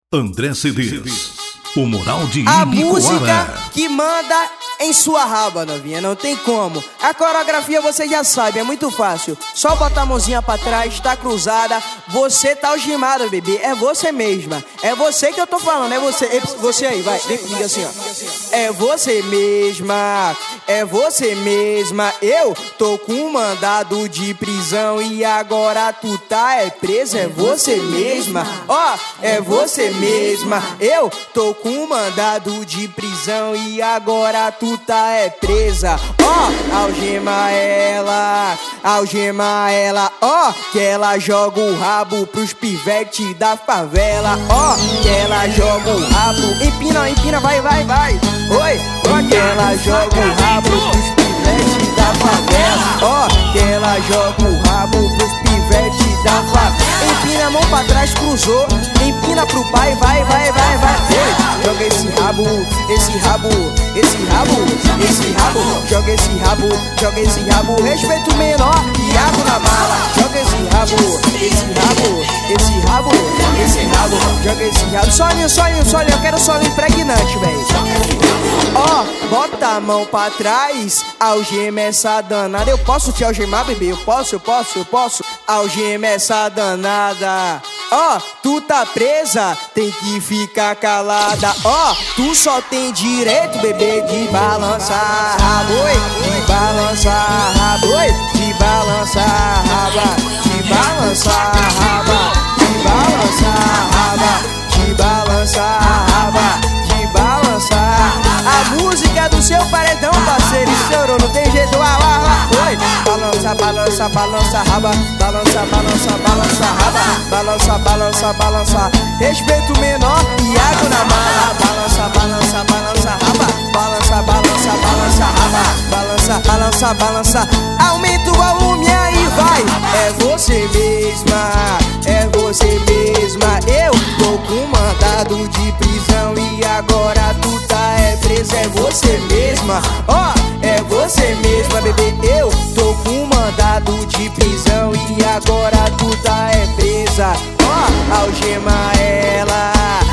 André CDs, o moral de A Ibicoara. música que manda em sua raba, novinha, não tem como. A coreografia você já sabe, é muito fácil. Só botar a mãozinha pra trás, tá cruzada. Você tá algemada, bebê, é você mesma. É você que eu tô falando, é você. Você aí, vai, diga assim, ó. É você mesma, é você mesma. Eu tô com mandado de prisão e agora tu tá presa. É você mesma, ó, é você mesma. Eu tô com mandado de prisão e agora tu tá presa. Ó, algema ela, ó, que ela joga o rabo pros pivete da favela. Ó, que ela joga o rabo, empina, vai. Oi, ó, que ela joga o rabo pros pivete da favela. Ó, que ela joga o rabo pros pivete da favela. Empina a mão pra trás, cruzou, empina pro pai, vai. Oi, joga esse rabo, joga esse rabo, respeito menor e água na mala. Joga esse rabo, joga esse rabo. Solinho, eu quero solinho impregnante, véi. Ó, bota a mão pra trás, algema essa danada. Eu posso te algemar, bebê? Eu posso. Algema essa danada. Ó, tu tá presa, tem que ficar calada. Ó, tu só tem direito, bebê, de balançar rabo, de balançar rabo, de balançar raba, de balançar raba, de balançar raba, de balançar raba, de balançar. A música do seu paredão, parceiro, estourou, não tem jeito, oi. Balança raba, balança. Respeito menor e água na mala. Balança. Aumenta o volume aí, vai. É você mesma. Eu tô com mandado de prisão e agora tu tá presa. É você mesma, ó, é você mesma, bebê. Eu tô com mandado de prisão e agora tu tá presa. Ó, algema ela,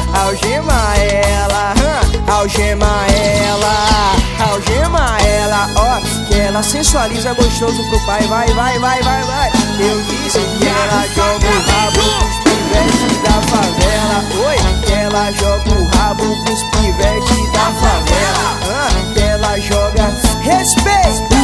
ó, que ela sensualiza gostoso pro pai, vai. Eu disse que ela joga o rabo pros pivete da favela. Oi, que ela joga o rabo pros pivete da favela. Que ela joga respeito.